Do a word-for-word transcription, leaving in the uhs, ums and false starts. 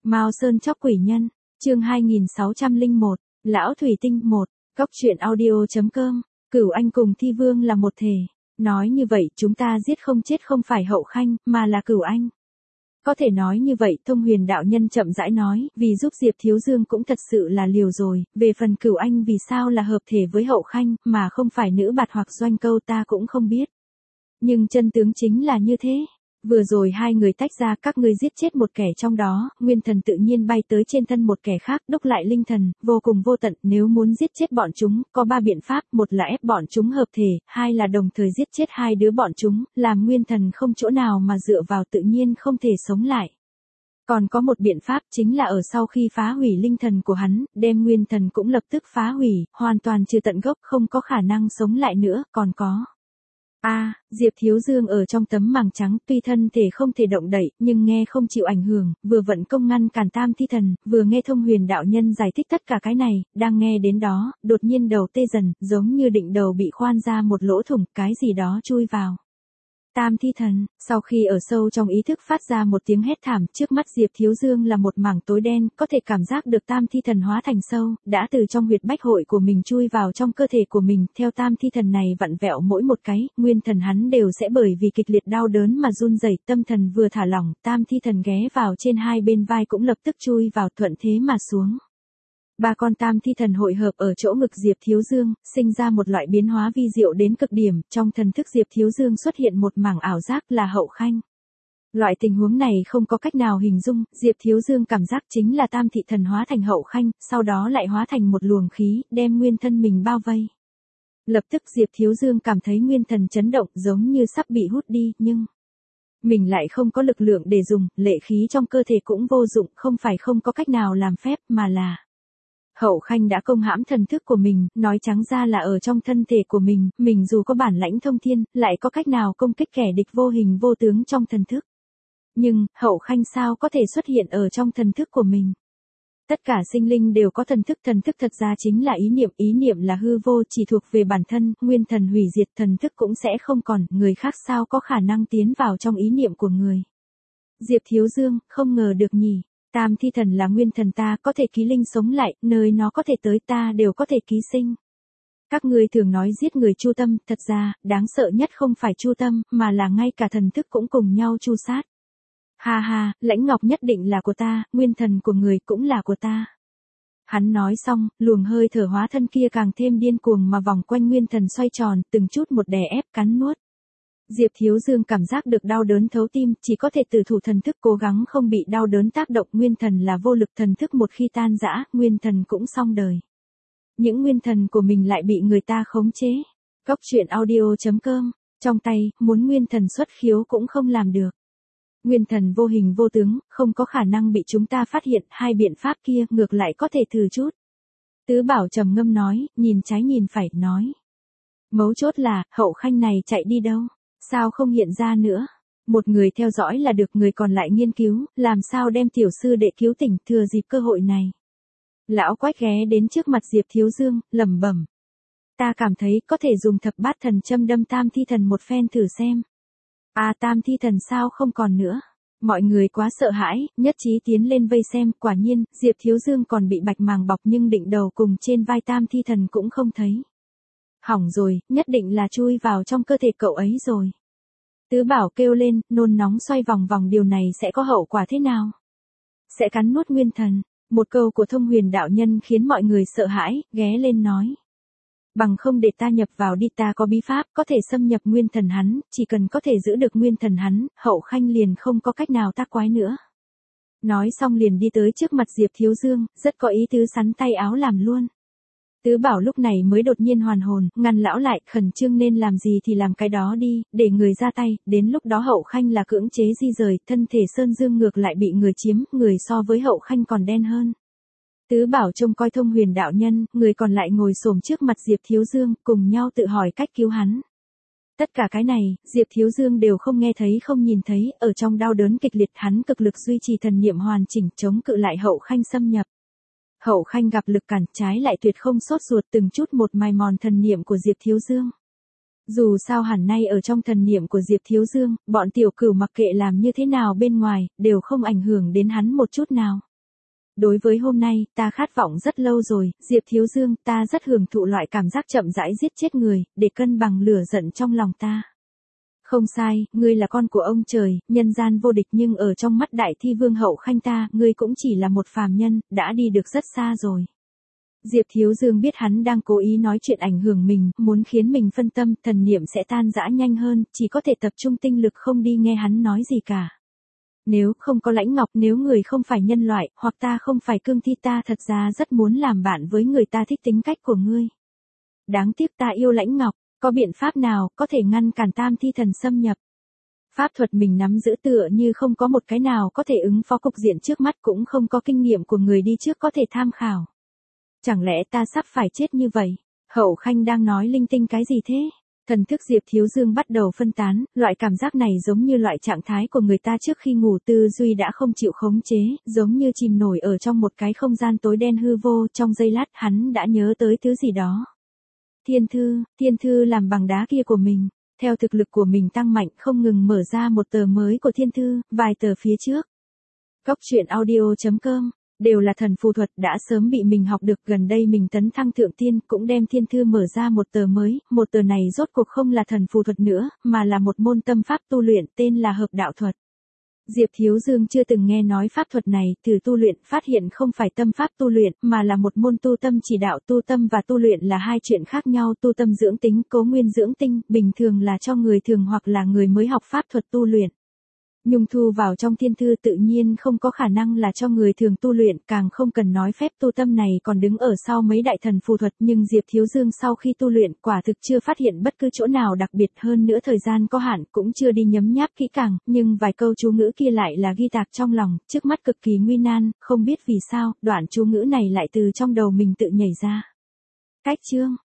Mao Sơn chóc quỷ nhân, chương hai nghìn sáu trăm lẻ một, Lão Thủy Tinh một, Góc truyện audio.com, Cửu Anh cùng Thi Vương là một thể. Nói như vậy chúng ta giết không chết không phải Hậu Khanh, mà là Cửu Anh. Có thể nói như vậy, Thông Huyền đạo nhân chậm rãi nói, vì giúp Diệp Thiếu Dương cũng thật sự là liều rồi, về phần Cửu Anh vì sao là hợp thể với Hậu Khanh, mà không phải nữ bạt hoặc doanh câu ta cũng không biết. Nhưng chân tướng chính là như thế. Vừa rồi hai người tách ra, các ngươi giết chết một kẻ trong đó, nguyên thần tự nhiên bay tới trên thân một kẻ khác, đúc lại linh thần, vô cùng vô tận, nếu muốn giết chết bọn chúng, có ba biện pháp, một là ép bọn chúng hợp thể, hai là đồng thời giết chết hai đứa bọn chúng, làm nguyên thần không chỗ nào mà dựa vào tự nhiên không thể sống lại. Còn có một biện pháp chính là ở sau khi phá hủy linh thần của hắn, đem nguyên thần cũng lập tức phá hủy, hoàn toàn trừ tận gốc, không có khả năng sống lại nữa, còn có. A, à, Diệp Thiếu Dương ở trong tấm màng trắng, tuy thân thể không thể động đậy, nhưng nghe không chịu ảnh hưởng, vừa vận công ngăn cản Tam Thi Thần, vừa nghe Thông Huyền đạo nhân giải thích tất cả cái này, đang nghe đến đó, đột nhiên đầu tê dần, giống như định đầu bị khoan ra một lỗ thủng, cái gì đó chui vào. Tam Thi Thần, sau khi ở sâu trong ý thức phát ra một tiếng hét thảm, trước mắt Diệp Thiếu Dương là một mảng tối đen, có thể cảm giác được Tam Thi Thần hóa thành sâu, đã từ trong huyệt bách hội của mình chui vào trong cơ thể của mình, theo Tam Thi Thần này vặn vẹo mỗi một cái, nguyên thần hắn đều sẽ bởi vì kịch liệt đau đớn mà run rẩy, tâm thần vừa thả lỏng, Tam Thi Thần ghé vào trên hai bên vai cũng lập tức chui vào, thuận thế mà xuống. Ba con Tam Thi Thần hội hợp ở chỗ ngực Diệp Thiếu Dương, sinh ra một loại biến hóa vi diệu đến cực điểm, trong thần thức Diệp Thiếu Dương xuất hiện một mảng ảo giác là Hậu Khanh. Loại tình huống này không có cách nào hình dung, Diệp Thiếu Dương cảm giác chính là Tam Thị Thần hóa thành Hậu Khanh, sau đó lại hóa thành một luồng khí, đem nguyên thân mình bao vây. Lập tức Diệp Thiếu Dương cảm thấy nguyên thần chấn động giống như sắp bị hút đi, nhưng mình lại không có lực lượng để dùng, lệ khí trong cơ thể cũng vô dụng, không phải không có cách nào làm phép mà là Hậu Khanh đã công hãm thần thức của mình, nói trắng ra là ở trong thân thể của mình, mình dù có bản lãnh thông thiên, lại có cách nào công kích kẻ địch vô hình vô tướng trong thần thức. Nhưng, Hậu Khanh sao có thể xuất hiện ở trong thần thức của mình? Tất cả sinh linh đều có thần thức, thần thức thật ra chính là ý niệm, ý niệm là hư vô, chỉ thuộc về bản thân, nguyên thần hủy diệt, thần thức cũng sẽ không còn, người khác sao có khả năng tiến vào trong ý niệm của người. Diệp Thiếu Dương, không ngờ được nhỉ. Tam Thi Thần là nguyên thần ta, có thể ký linh sống lại, nơi nó có thể tới ta đều có thể ký sinh. Các ngươi thường nói giết người chu tâm, thật ra, đáng sợ nhất không phải chu tâm, mà là ngay cả thần thức cũng cùng nhau chu sát. Ha ha, Lãnh Ngọc nhất định là của ta, nguyên thần của người cũng là của ta. Hắn nói xong, luồng hơi thở hóa thân kia càng thêm điên cuồng mà vòng quanh nguyên thần xoay tròn, từng chút một đè ép cắn nuốt. Diệp Thiếu Dương cảm giác được đau đớn thấu tim, chỉ có thể từ thủ thần thức cố gắng không bị đau đớn tác động, nguyên thần là vô lực, thần thức một khi tan rã, nguyên thần cũng xong đời. Những nguyên thần của mình lại bị người ta khống chế. Góc truyện audio.com, trong tay, muốn nguyên thần xuất khiếu cũng không làm được. Nguyên thần vô hình vô tướng, không có khả năng bị chúng ta phát hiện, hai biện pháp kia ngược lại có thể thử chút. Tứ Bảo trầm ngâm nói, nhìn trái nhìn phải, nói. Mấu chốt là, Hậu Khanh này chạy đi đâu? Sao không hiện ra nữa? Một người theo dõi là được, người còn lại nghiên cứu, làm sao đem tiểu sư đệ cứu tỉnh, thừa dịp cơ hội này. Lão Quách ghé đến trước mặt Diệp Thiếu Dương, lẩm bẩm. Ta cảm thấy có thể dùng thập bát thần châm đâm Tam Thi Thần một phen thử xem. À, Tam Thi Thần sao không còn nữa? Mọi người quá sợ hãi, nhất trí tiến lên vây xem, quả nhiên, Diệp Thiếu Dương còn bị bạch màng bọc nhưng định đầu cùng trên vai Tam Thi Thần cũng không thấy. Hỏng rồi, nhất định là chui vào trong cơ thể cậu ấy rồi. Tứ Bảo kêu lên, nôn nóng xoay vòng vòng, điều này sẽ có hậu quả thế nào? Sẽ cắn nuốt nguyên thần. Một câu của Thông Huyền đạo nhân khiến mọi người sợ hãi, ghé lên nói. Bằng không để ta nhập vào đi, ta có bí pháp, có thể xâm nhập nguyên thần hắn, chỉ cần có thể giữ được nguyên thần hắn, Hậu Khanh liền không có cách nào tác quái nữa. Nói xong liền đi tới trước mặt Diệp Thiếu Dương, rất có ý tứ sắn tay áo làm luôn. Tứ Bảo lúc này mới đột nhiên hoàn hồn, ngăn lão lại, khẩn trương nên làm gì thì làm cái đó đi, để người ra tay, đến lúc đó Hậu Khanh là cưỡng chế di rời, thân thể Sơn Dương ngược lại bị người chiếm, người so với Hậu Khanh còn đen hơn. Tứ Bảo trông coi Thông Huyền đạo nhân, người còn lại ngồi xổm trước mặt Diệp Thiếu Dương, cùng nhau tự hỏi cách cứu hắn. Tất cả cái này, Diệp Thiếu Dương đều không nghe thấy không nhìn thấy, ở trong đau đớn kịch liệt hắn cực lực duy trì thần niệm hoàn chỉnh chống cự lại Hậu Khanh xâm nhập. Hậu Khanh gặp lực cản, trái lại tuyệt không sốt ruột, từng chút một mài mòn thần niệm của Diệp Thiếu Dương. Dù sao hẳn nay ở trong thần niệm của Diệp Thiếu Dương, bọn tiểu cửu mặc kệ làm như thế nào bên ngoài, đều không ảnh hưởng đến hắn một chút nào. Đối với hôm nay, ta khát vọng rất lâu rồi, Diệp Thiếu Dương, ta rất hưởng thụ loại cảm giác chậm rãi giết chết người, để cân bằng lửa giận trong lòng ta. Không sai, ngươi là con của ông trời, nhân gian vô địch, nhưng ở trong mắt đại thi vương Hậu Khanh ta, ngươi cũng chỉ là một phàm nhân, đã đi được rất xa rồi. Diệp Thiếu Dương biết hắn đang cố ý nói chuyện ảnh hưởng mình, muốn khiến mình phân tâm, thần niệm sẽ tan rã nhanh hơn, chỉ có thể tập trung tinh lực không đi nghe hắn nói gì cả. Nếu không có Lãnh Ngọc, nếu người không phải nhân loại, hoặc ta không phải cương thi, ta thật ra rất muốn làm bạn với người, ta thích tính cách của ngươi. Đáng tiếc ta yêu Lãnh Ngọc, có biện pháp nào có thể ngăn cản tam thi thần xâm nhập? Pháp thuật mình nắm giữ tựa như không có một cái nào có thể ứng phó cục diện trước mắt, cũng không có kinh nghiệm của người đi trước có thể tham khảo. Chẳng lẽ ta sắp phải chết như vậy? Hậu Khanh đang nói linh tinh cái gì thế? Thần thức Diệp Thiếu Dương bắt đầu phân tán, loại cảm giác này giống như loại trạng thái của người ta trước khi ngủ, tư duy đã không chịu khống chế, giống như chìm nổi ở trong một cái không gian tối đen hư vô, trong giây lát hắn đã nhớ tới thứ gì đó. Thiên thư, thiên thư làm bằng đá kia của mình, theo thực lực của mình tăng mạnh không ngừng mở ra một tờ mới của thiên thư, vài tờ phía trước. Góc truyện audio chấm com đều là thần phù thuật đã sớm bị mình học được, gần đây mình tấn thăng thượng tiên cũng đem thiên thư mở ra một tờ mới, một tờ này rốt cuộc không là thần phù thuật nữa, mà là một môn tâm pháp tu luyện tên là hợp đạo thuật. Diệp Thiếu Dương chưa từng nghe nói pháp thuật này, thử tu luyện phát hiện không phải tâm pháp tu luyện, mà là một môn tu tâm chỉ đạo. Tu tâm và tu luyện là hai chuyện khác nhau, tu tâm dưỡng tính, Cố Nguyên dưỡng tinh, bình thường là cho người thường hoặc là người mới học pháp thuật tu luyện. Nhung thu vào trong thiên thư tự nhiên không có khả năng là cho người thường tu luyện, càng không cần nói phép tu tâm này còn đứng ở sau mấy đại thần phù thuật, nhưng Diệp Thiếu Dương sau khi tu luyện quả thực chưa phát hiện bất cứ chỗ nào đặc biệt, hơn nữa thời gian có hạn cũng chưa đi nhấm nháp kỹ càng, nhưng vài câu chú ngữ kia lại là ghi tạc trong lòng, trước mắt cực kỳ nguy nan, không biết vì sao, đoạn chú ngữ này lại từ trong đầu mình tự nhảy ra. Cách chương